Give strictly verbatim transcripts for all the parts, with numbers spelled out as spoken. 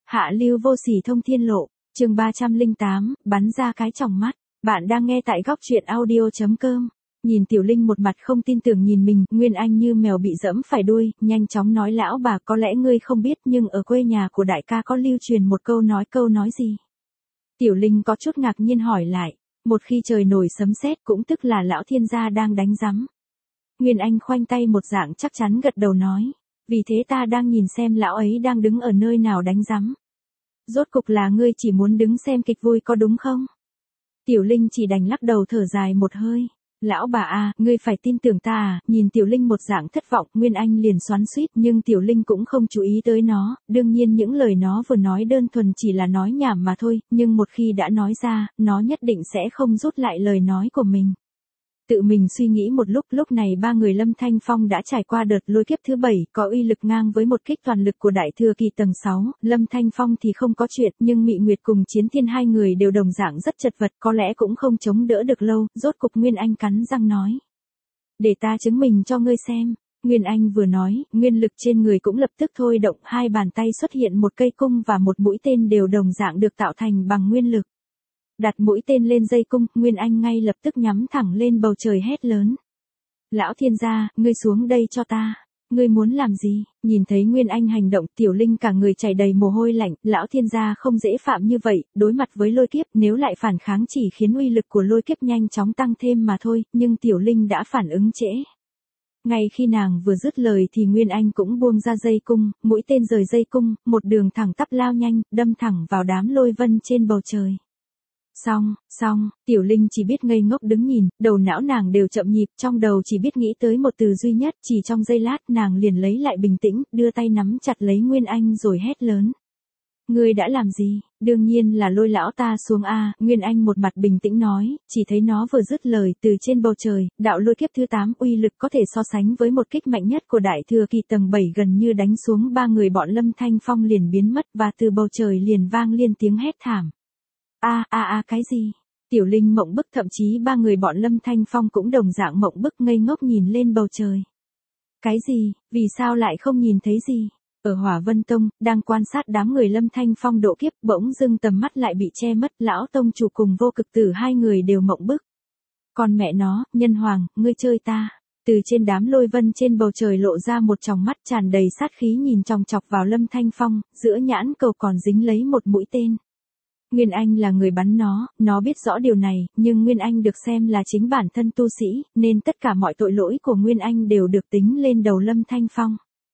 Hạ lưu vô sỉ thông thiên lộ, chương ba trăm lẻ tám, bắn ra cái tròng mắt. Bạn đang nghe tại góc truyện audio.com. Nhìn Tiểu Linh một mặt không tin tưởng nhìn mình, Nguyên Anh như mèo bị dẫm phải đuôi, nhanh chóng nói lão bà có lẽ ngươi không biết nhưng ở quê nhà của đại ca có lưu truyền một câu nói câu nói gì. Tiểu Linh có chút ngạc nhiên hỏi lại, một khi trời nổi sấm sét cũng tức là lão thiên gia đang đánh rắm. Nguyên Anh khoanh tay một dạng chắc chắn gật đầu nói, vì thế ta đang nhìn xem lão ấy đang đứng ở nơi nào đánh rắm. Rốt cục là ngươi chỉ muốn đứng xem kịch vui có đúng không? Tiểu Linh chỉ đành lắc đầu thở dài một hơi. Lão bà à, ngươi phải tin tưởng ta à, nhìn Tiểu Linh một dạng thất vọng, Nguyên Anh liền xoắn xuýt nhưng Tiểu Linh cũng không chú ý tới nó, đương nhiên những lời nó vừa nói đơn thuần chỉ là nói nhảm mà thôi, nhưng một khi đã nói ra, nó nhất định sẽ không rút lại lời nói của mình. Tự mình suy nghĩ một lúc, lúc này ba người Lâm Thanh Phong đã trải qua đợt lôi kiếp thứ bảy, có uy lực ngang với một kích toàn lực của đại thừa kỳ tầng sáu, Lâm Thanh Phong thì không có chuyện, nhưng Mị Nguyệt cùng Chiến Thiên hai người đều đồng dạng rất chật vật, có lẽ cũng không chống đỡ được lâu, rốt cục Nguyên Anh cắn răng nói. Để ta chứng minh cho ngươi xem. Nguyên Anh vừa nói, nguyên lực trên người cũng lập tức thôi động, hai bàn tay xuất hiện một cây cung và một mũi tên đều đồng dạng được tạo thành bằng nguyên lực. Đặt mũi tên lên dây cung, Nguyên Anh ngay lập tức nhắm thẳng lên bầu trời hét lớn. Lão thiên gia, ngươi xuống đây cho ta. Ngươi muốn làm gì? Nhìn thấy Nguyên Anh hành động, Tiểu Linh cả người chảy đầy mồ hôi lạnh, lão thiên gia không dễ phạm như vậy, đối mặt với lôi kiếp nếu lại phản kháng chỉ khiến uy lực của lôi kiếp nhanh chóng tăng thêm mà thôi, nhưng Tiểu Linh đã phản ứng trễ. Ngay khi nàng vừa dứt lời thì Nguyên Anh cũng buông ra dây cung, mũi tên rời dây cung, một đường thẳng tắp lao nhanh, đâm thẳng vào đám lôi vân trên bầu trời. Xong, xong, Tiểu Linh chỉ biết ngây ngốc đứng nhìn, đầu não nàng đều chậm nhịp, trong đầu chỉ biết nghĩ tới một từ duy nhất, chỉ trong giây lát nàng liền lấy lại bình tĩnh, đưa tay nắm chặt lấy Nguyên Anh rồi hét lớn. Ngươi đã làm gì? Đương nhiên là lôi lão ta xuống a. Nguyên Anh một mặt bình tĩnh nói, chỉ thấy nó vừa dứt lời từ trên bầu trời, đạo lôi kiếp thứ tám uy lực có thể so sánh với một kích mạnh nhất của đại thừa kỳ tầng bảy gần như đánh xuống ba người bọn Lâm Thanh Phong liền biến mất và từ bầu trời liền vang liên tiếng hét thảm. A a a cái gì? Tiểu Linh mộng bức, thậm chí ba người bọn Lâm Thanh Phong cũng đồng dạng mộng bức ngây ngốc nhìn lên bầu trời. Cái gì? Vì sao lại không nhìn thấy gì? Ở Hỏa Vân Tông, đang quan sát đám người Lâm Thanh Phong độ kiếp, bỗng dưng tầm mắt lại bị che mất, lão tông chủ cùng Vô Cực Tử hai người đều mộng bức. Con mẹ nó, Nhân Hoàng, ngươi chơi ta. Từ trên đám lôi vân trên bầu trời lộ ra một tròng mắt tràn đầy sát khí nhìn chòng chọc vào Lâm Thanh Phong, giữa nhãn cầu còn dính lấy một mũi tên. Nguyên Anh là người bắn nó, nó biết rõ điều này, nhưng Nguyên Anh được xem là chính bản thân tu sĩ, nên tất cả mọi tội lỗi của Nguyên Anh đều được tính lên đầu Lâm Thanh Phong.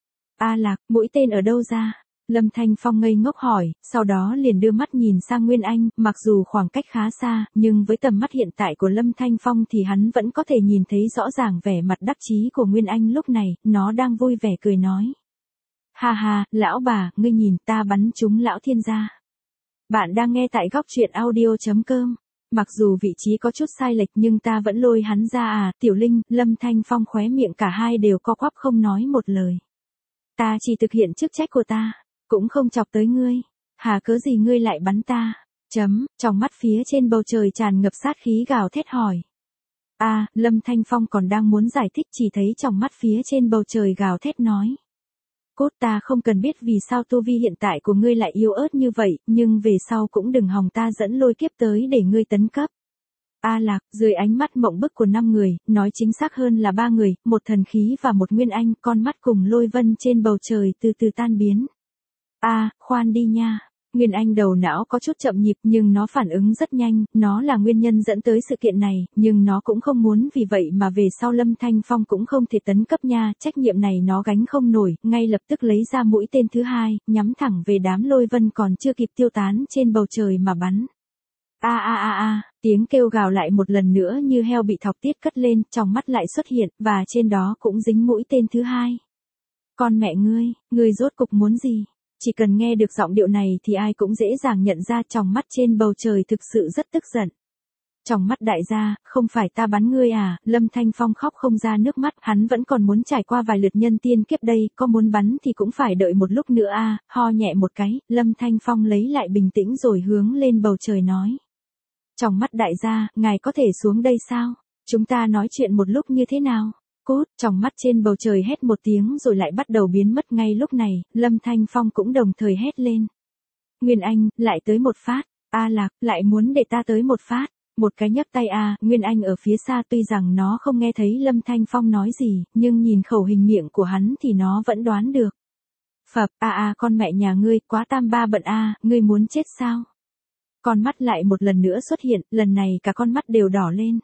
A Lạc, mũi tên ở đâu ra? Lâm Thanh Phong ngây ngốc hỏi, sau đó liền đưa mắt nhìn sang Nguyên Anh, mặc dù khoảng cách khá xa, nhưng với tầm mắt hiện tại của Lâm Thanh Phong thì hắn vẫn có thể nhìn thấy rõ ràng vẻ mặt đắc chí của Nguyên Anh lúc này, nó đang vui vẻ cười nói. Ha ha, lão bà, ngươi nhìn ta bắn trúng lão thiên gia. Bạn đang nghe tại góc truyện audio.com. Mặc dù vị trí có chút sai lệch nhưng ta vẫn lôi hắn ra à, Tiểu Linh, Lâm Thanh Phong khóe miệng cả hai đều co quắp không nói một lời. Ta chỉ thực hiện chức trách của ta, cũng không chọc tới ngươi. Hà cớ gì ngươi lại bắn ta? Chấm, trong mắt phía trên bầu trời tràn ngập sát khí gào thét hỏi. A, Lâm Thanh Phong còn đang muốn giải thích chỉ thấy trong mắt phía trên bầu trời gào thét nói. Cốt ta không cần biết vì sao tu vi hiện tại của ngươi lại yếu ớt như vậy, nhưng về sau cũng đừng hòng ta dẫn lôi kiếp tới để ngươi tấn cấp. A Lạc, dưới ánh mắt mộng bức của năm người, nói chính xác hơn là ba người, một thần khí và một Nguyên Anh, con mắt cùng lôi vân trên bầu trời từ từ tan biến. A, khoan đi nha. Nguyên Anh đầu não có chút chậm nhịp nhưng nó phản ứng rất nhanh, nó là nguyên nhân dẫn tới sự kiện này, nhưng nó cũng không muốn vì vậy mà về sau Lâm Thanh Phong cũng không thể tấn cấp nha, trách nhiệm này nó gánh không nổi, ngay lập tức lấy ra mũi tên thứ hai, nhắm thẳng về đám lôi vân còn chưa kịp tiêu tán trên bầu trời mà bắn. A a a a, tiếng kêu gào lại một lần nữa như heo bị thọc tiết cất lên, trong mắt lại xuất hiện, và trên đó cũng dính mũi tên thứ hai. Con mẹ ngươi, ngươi rốt cục muốn gì? Chỉ cần nghe được giọng điệu này thì ai cũng dễ dàng nhận ra trong mắt trên bầu trời thực sự rất tức giận. Trong mắt đại gia, không phải ta bắn ngươi à, Lâm Thanh Phong khóc không ra nước mắt, hắn vẫn còn muốn trải qua vài lượt nhân tiên kiếp đây, có muốn bắn thì cũng phải đợi một lúc nữa a. Ho nhẹ một cái, Lâm Thanh Phong lấy lại bình tĩnh rồi hướng lên bầu trời nói. Trong mắt đại gia, ngài có thể xuống đây sao? Chúng ta nói chuyện một lúc như thế nào? Cốt, trong mắt trên bầu trời hét một tiếng rồi lại bắt đầu biến mất ngay lúc này, Lâm Thanh Phong cũng đồng thời hét lên. Nguyên Anh, lại tới một phát. A Lạc, lại muốn để ta tới một phát. Một cái nhấc tay a, Nguyên Anh ở phía xa tuy rằng nó không nghe thấy Lâm Thanh Phong nói gì, nhưng nhìn khẩu hình miệng của hắn thì nó vẫn đoán được. Phập, a a con mẹ nhà ngươi, quá tam ba bận a, ngươi muốn chết sao? Con mắt lại một lần nữa xuất hiện, lần này cả con mắt đều đỏ lên.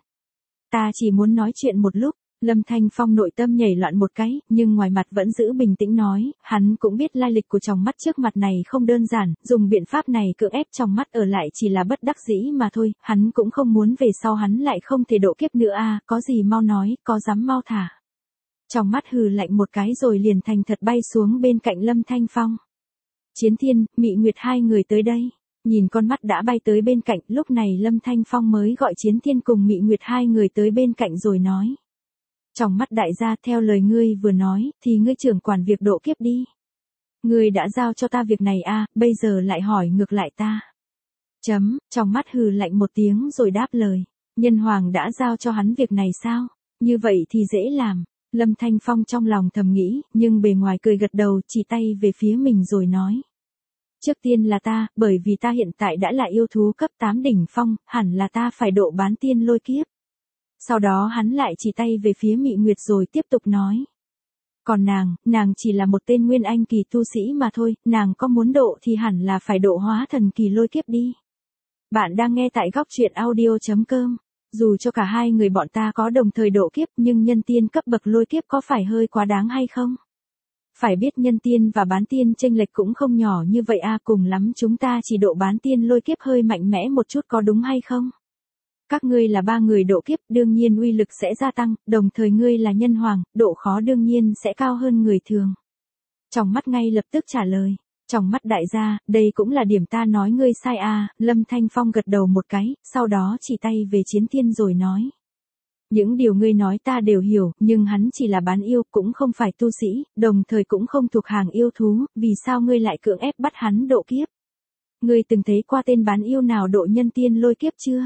Ta chỉ muốn nói chuyện một lúc. Lâm Thanh Phong nội tâm nhảy loạn một cái, nhưng ngoài mặt vẫn giữ bình tĩnh nói, hắn cũng biết lai lịch của chồng mắt trước mặt này không đơn giản, dùng biện pháp này cưỡng ép chồng mắt ở lại chỉ là bất đắc dĩ mà thôi, hắn cũng không muốn về sau hắn lại không thể độ kiếp nữa a, có gì mau nói, có dám mau thả. Chồng mắt hừ lạnh một cái rồi liền thành thật bay xuống bên cạnh Lâm Thanh Phong. Chiến Thiên, Mị Nguyệt hai người tới đây. Nhìn con mắt đã bay tới bên cạnh, lúc này Lâm Thanh Phong mới gọi Chiến Thiên cùng Mị Nguyệt hai người tới bên cạnh rồi nói. Trong mắt đại gia theo lời ngươi vừa nói, thì ngươi trưởng quản việc độ kiếp đi. Ngươi đã giao cho ta việc này a, bây giờ lại hỏi ngược lại ta. Chấm, trong mắt hừ lạnh một tiếng rồi đáp lời. Nhân hoàng đã giao cho hắn việc này sao? Như vậy thì dễ làm. Lâm Thanh Phong trong lòng thầm nghĩ, nhưng bề ngoài cười gật đầu chỉ tay về phía mình rồi nói. Trước tiên là ta, bởi vì ta hiện tại đã là yêu thú cấp tám đỉnh phong, hẳn là ta phải độ bán tiên lôi kiếp. Sau đó hắn lại chỉ tay về phía Mị Nguyệt rồi tiếp tục nói. Còn nàng, nàng chỉ là một tên nguyên anh kỳ tu sĩ mà thôi, nàng có muốn độ thì hẳn là phải độ hóa thần kỳ lôi kiếp đi. Bạn đang nghe tại góc truyện audio chấm com. Dù cho cả hai người bọn ta có đồng thời độ kiếp nhưng nhân tiên cấp bậc lôi kiếp có phải hơi quá đáng hay không? Phải biết nhân tiên và bán tiên chênh lệch cũng không nhỏ như vậy a, cùng lắm chúng ta chỉ độ bán tiên lôi kiếp hơi mạnh mẽ một chút có đúng hay không? Các ngươi là ba người độ kiếp, đương nhiên uy lực sẽ gia tăng, đồng thời ngươi là nhân hoàng, độ khó đương nhiên sẽ cao hơn người thường. Trong mắt ngay lập tức trả lời. Trong mắt đại gia, đây cũng là điểm ta nói ngươi sai à, Lâm Thanh Phong gật đầu một cái, sau đó chỉ tay về Chiến Thiên rồi nói. Những điều ngươi nói ta đều hiểu, nhưng hắn chỉ là bán yêu, cũng không phải tu sĩ, đồng thời cũng không thuộc hàng yêu thú, vì sao ngươi lại cưỡng ép bắt hắn độ kiếp? Ngươi từng thấy qua tên bán yêu nào độ nhân tiên lôi kiếp chưa?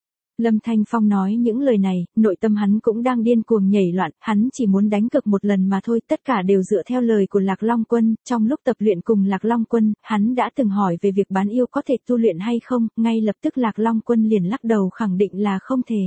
Lâm Thanh Phong nói những lời này, nội tâm hắn cũng đang điên cuồng nhảy loạn, hắn chỉ muốn đánh cược một lần mà thôi, tất cả đều dựa theo lời của Lạc Long Quân, trong lúc tập luyện cùng Lạc Long Quân, hắn đã từng hỏi về việc bán yêu có thể tu luyện hay không, ngay lập tức Lạc Long Quân liền lắc đầu khẳng định là không thể.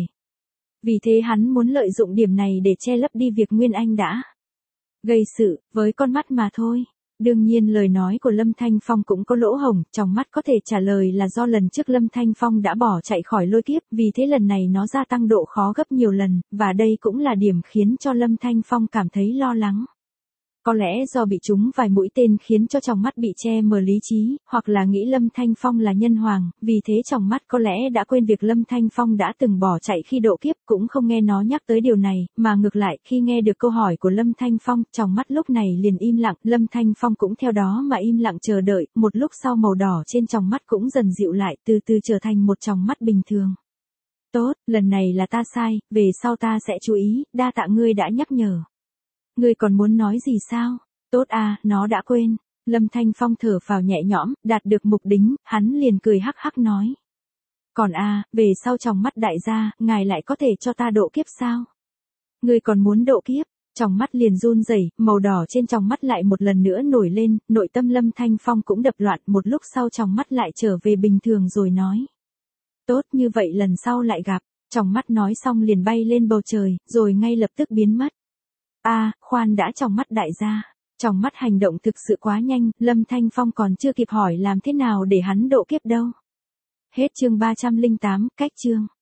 Vì thế hắn muốn lợi dụng điểm này để che lấp đi việc Nguyên Anh đã gây sự, với con mắt mà thôi. Đương nhiên lời nói của Lâm Thanh Phong cũng có lỗ hổng, trong mắt có thể trả lời là do lần trước Lâm Thanh Phong đã bỏ chạy khỏi lôi kiếp, vì thế lần này nó gia tăng độ khó gấp nhiều lần, và đây cũng là điểm khiến cho Lâm Thanh Phong cảm thấy lo lắng. Có lẽ do bị trúng vài mũi tên khiến cho trong mắt bị che mờ lý trí, hoặc là nghĩ Lâm Thanh Phong là nhân hoàng, vì thế trong mắt có lẽ đã quên việc Lâm Thanh Phong đã từng bỏ chạy khi độ kiếp, cũng không nghe nó nhắc tới điều này, mà ngược lại khi nghe được câu hỏi của Lâm Thanh Phong, trong mắt lúc này liền im lặng, Lâm Thanh Phong cũng theo đó mà im lặng chờ đợi, một lúc sau màu đỏ trên trong mắt cũng dần dịu lại, từ từ trở thành một tròng mắt bình thường. Tốt, lần này là ta sai, về sau ta sẽ chú ý, đa tạ ngươi đã nhắc nhở. Ngươi còn muốn nói gì sao? Tốt à, nó đã quên. Lâm Thanh Phong thở phào nhẹ nhõm, đạt được mục đích, hắn liền cười hắc hắc nói. Còn à, về sau trong mắt đại gia, ngài lại có thể cho ta độ kiếp sao? Ngươi còn muốn độ kiếp? Trong mắt liền run rẩy, màu đỏ trên trong mắt lại một lần nữa nổi lên, nội tâm Lâm Thanh Phong cũng đập loạn, một lúc sau trong mắt lại trở về bình thường rồi nói. Tốt, như vậy lần sau lại gặp. Trong mắt nói xong liền bay lên bầu trời, rồi ngay lập tức biến mất. A, à, khoan đã, trong mắt đại gia. Trong mắt hành động thực sự quá nhanh, Lâm Thanh Phong còn chưa kịp hỏi làm thế nào để hắn độ kiếp đâu. Hết chương ba trăm lẻ tám, cách chương.